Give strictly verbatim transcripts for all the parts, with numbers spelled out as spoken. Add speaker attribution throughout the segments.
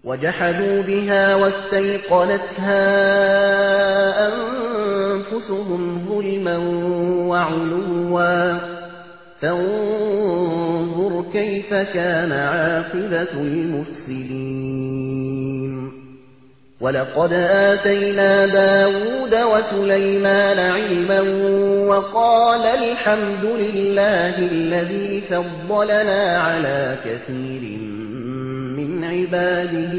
Speaker 1: وجحدوا بها واستيقنتها أنفسهم ظلما وعلوا فانظر كيف كان عاقبة المفسدين ولقد آتينا داود وسليمان علما وقال الحمد لله الذي فضلنا على كثير من عباده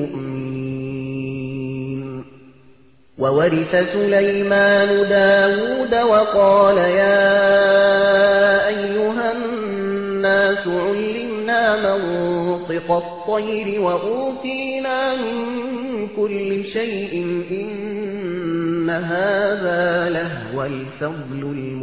Speaker 1: المؤمنين وورث سليمان داود وقال يا أيها الناس علمنا منطق الطير وأوتينا من كل شيء إن هذا لهو الفضل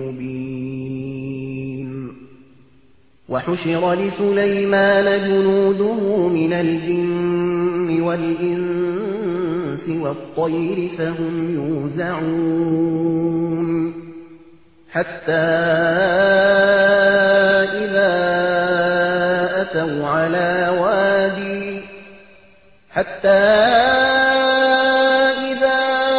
Speaker 1: المبين وحشر لسليمان جنوده من الجن والإنس والطير فهم يوزعون حتى إذا أتوا على وادي حتى إذا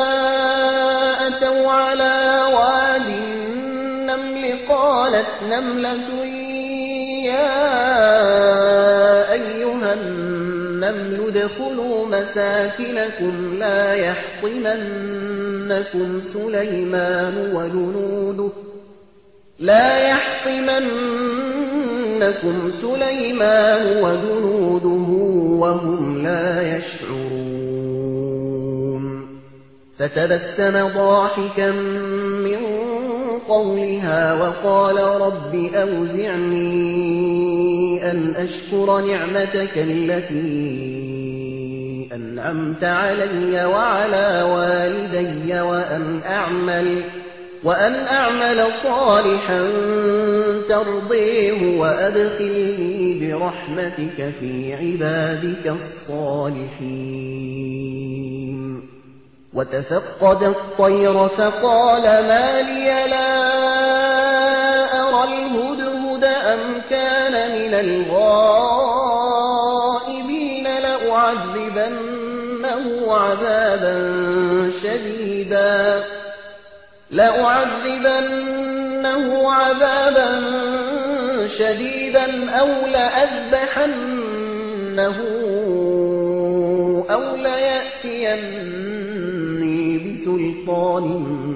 Speaker 1: أتوا على واد النمل قالت نملة يا أيها النمل ادخلوا مساكنكم لا يحطمنكم سليمان وجنوده لا يحطمنكم سليمان وجنوده وهم لا يشعرون فتبسم ضاحكا من قولها وقال رب أوزعني أن أشكر نعمتك التي أنعمت علي وعلى والدي وأن أعمل وأن أعمل صالحا ترضيه وأدخلني برحمتك في عبادك الصالحين وتفقد الطير فقال ما لي لا أرى الهدهد أم كان من الغائبين لأعذبنه عذابا شديدا لأعذبنه عذابا شديدا أو لأذبحنه أو ليأتيني بسلطان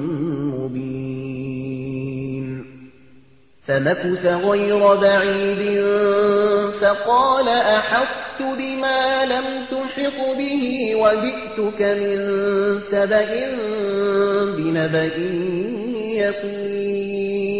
Speaker 1: مبين فمكث غير بعيد فقال أحطت بما لم تحط به وجئتك من سبأ بنبأ يقين